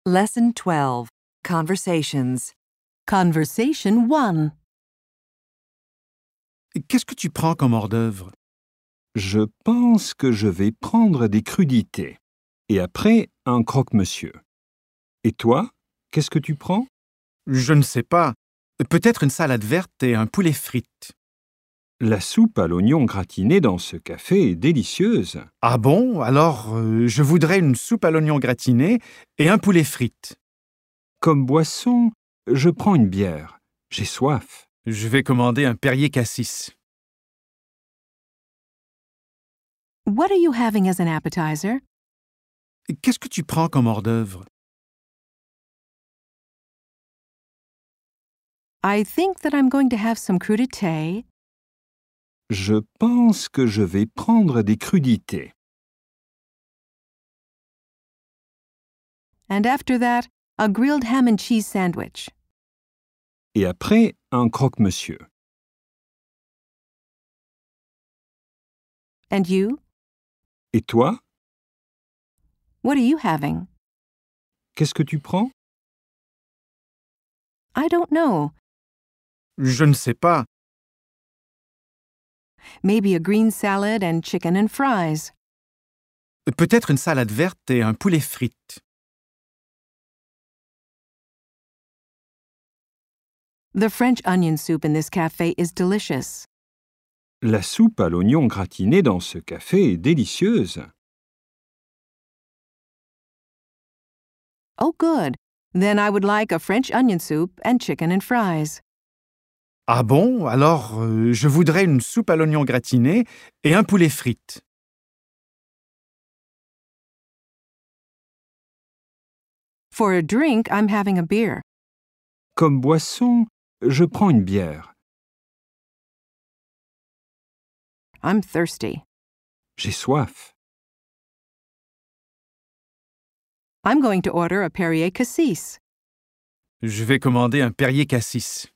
Lesson 12. Conversations. Conversation 1. Qu'est-ce que tu prends comme hors-d'œuvre? Je pense que je vais prendre des crudités. Et après, un croque-monsieur. Et toi, qu'est-ce que tu prends? Je ne sais pas. Peut-être une salade verte et un poulet frites. La soupe à l'oignon gratiné dans ce café est délicieuse. Ah bon? Alors, je voudrais une soupe à l'oignon gratiné et un poulet frites. Comme boisson, je prends une bière. J'ai soif. Je vais commander un Perrier Cassis. What are you having as an appetizer? Qu'est-ce que tu prends comme hors-d'œuvre? I think that I'm going to have some crudité. Je pense que je vais prendre des crudités. And after that, a grilled ham and cheese sandwich. Et après, un croque-monsieur. And you? Et toi, What are you having? qu'est-ce que tu prends? I don't know. Je ne sais pas. Maybe a green salad and chicken and fries. Peut-être une salade verte et un poulet frites. The French onion soup in this cafe is delicious. La soupe à l'oignon gratiné dans ce café est délicieuse. Oh, good. Then I would like a French onion soup and chicken and fries. Ah bon? Alors, je voudrais une soupe à l'oignon gratiné et un poulet frites. For a drink, I'm having a beer. Comme boisson, je prends une bière. I'm thirsty. J'ai soif. I'm going to order a Perrier Cassis. Je vais commander un Perrier Cassis.